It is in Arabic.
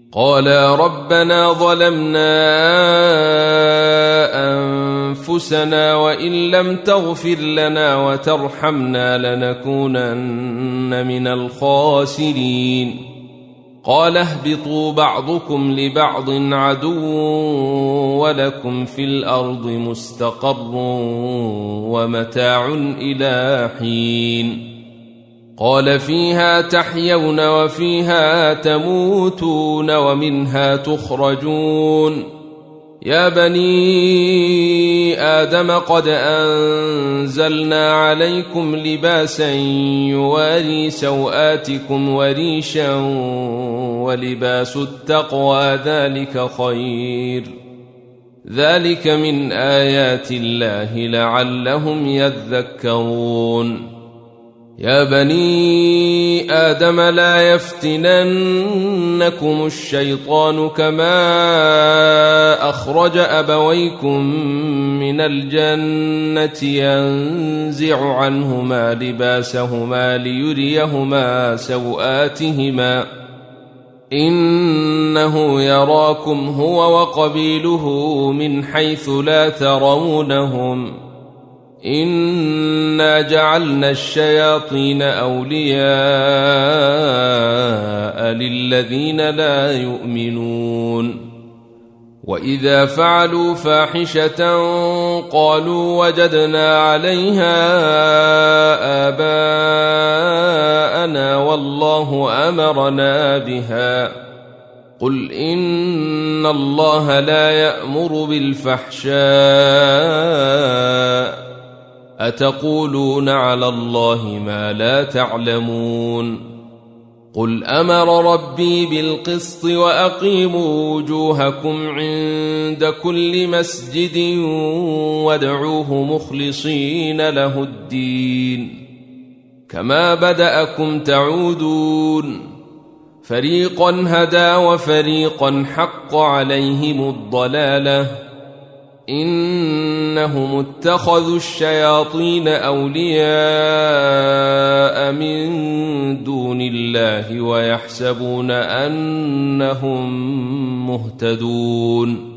قالا ربنا ظلمنا أنفسنا وإن لم تغفر لنا وترحمنا لنكونن من الخاسرين. قال اهبطوا بعضكم لبعض عدو ولكم في الأرض مستقر ومتاع إلى حين. قال فيها تحيون وفيها تموتون ومنها تخرجون. يا بني آدم قد أنزلنا عليكم لباسا يواري سوآتكم وريشا ولباس التقوى ذلك خير. ذلك من آيات الله لعلهم يذكرون. يا بني آدم لا يفتننكم الشيطان كما أخرج أبويكم من الجنة ينزع عنهما لباسهما ليريهما سوآتهما إنه يراكم هو وقبيله من حيث لا ترونهم إنا جعلنا الشياطين أولياء للذين لا يؤمنون. وإذا فعلوا فاحشة قالوا وجدنا عليها آباءنا والله أمرنا بها. قل إن الله لا يأمر بالفحشاء أتقولون على الله ما لا تعلمون. قل أمر ربي بالقسط وأقيموا وجوهكم عند كل مسجد وادعوه مخلصين له الدين كما بدأكم تعودون. فريقا هدى وفريقا حق عليهم الضلالة إنهم اتخذوا الشياطين أولياء من دون الله ويحسبون أنهم مهتدون.